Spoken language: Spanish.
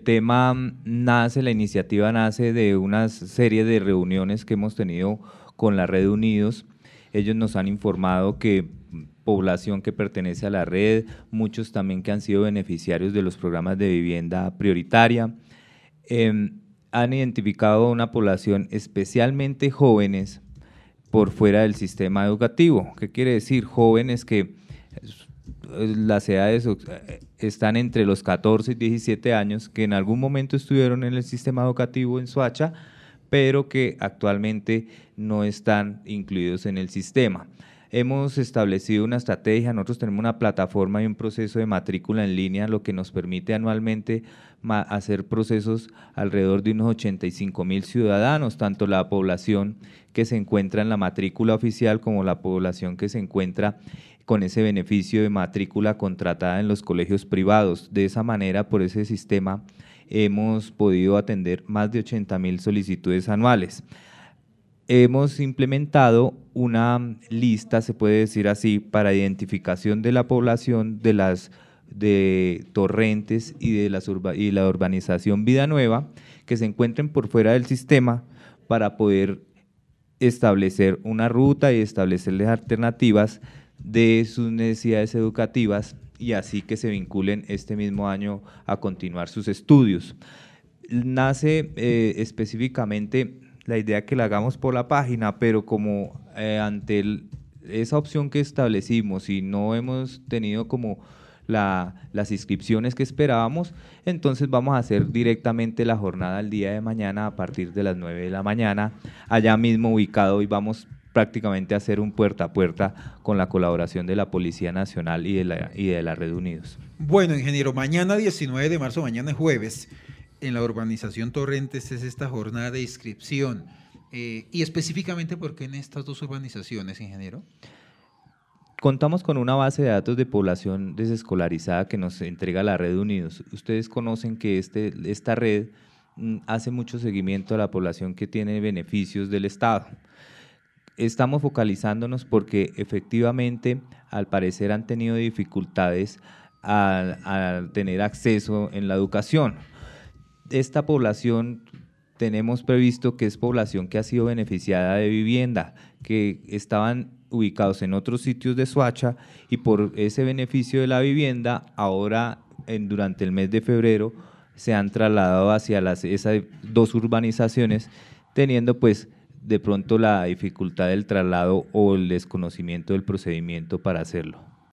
tema nace, la iniciativa nace de una serie de reuniones que hemos tenido con la Red Unidos. Ellos nos han informado que población que pertenece a la red, muchos también que han sido beneficiarios de los programas de vivienda prioritaria, han identificado una población especialmente jóvenes por fuera del sistema educativo. ¿Qué quiere decir? Jóvenes que las edades están entre los 14 y 17 años, que en algún momento estuvieron en el sistema educativo en Soacha, pero que actualmente no están incluidos en el sistema. Hemos establecido una estrategia, nosotros tenemos una plataforma y un proceso de matrícula en línea, lo que nos permite anualmente hacer procesos alrededor de unos 85,000 ciudadanos, tanto la población que se encuentra en la matrícula oficial como la población que se encuentra con ese beneficio de matrícula contratada en los colegios privados. De esa manera, por ese sistema, hemos podido atender más de 80,000 solicitudes anuales. Hemos implementado una lista, se puede decir así, para identificación de la población de Torrentes y de la urbanización Vida Nueva, que se encuentren por fuera del sistema para poder establecer una ruta y establecerles alternativas de sus necesidades educativas y así que se vinculen este mismo año a continuar sus estudios. Nace específicamente la idea que la hagamos por la página, pero como ante esa opción que establecimos y no hemos tenido como las inscripciones que esperábamos, entonces vamos a hacer directamente la jornada el día de mañana a partir de las 9 de la mañana, allá mismo ubicado, y vamos prácticamente a hacer un puerta a puerta con la colaboración de la Policía Nacional y de la Red Unidos. Bueno, ingeniero, mañana 19 de marzo, mañana es jueves, en la urbanización Torrentes es esta jornada de inscripción. Y específicamente, ¿por qué en estas dos urbanizaciones, ingeniero? Contamos con una base de datos de población desescolarizada que nos entrega la Red Unidos. Ustedes conocen que esta red hace mucho seguimiento a la población que tiene beneficios del Estado. Estamos focalizándonos porque efectivamente, al parecer, han tenido dificultades al tener acceso en la educación. Esta población tenemos previsto que es población que ha sido beneficiada de vivienda, que estaban ubicados en otros sitios de Soacha y por ese beneficio de la vivienda, ahora durante el mes de febrero se han trasladado hacia esas dos urbanizaciones, teniendo pues de pronto la dificultad del traslado o el desconocimiento del procedimiento para hacerlo.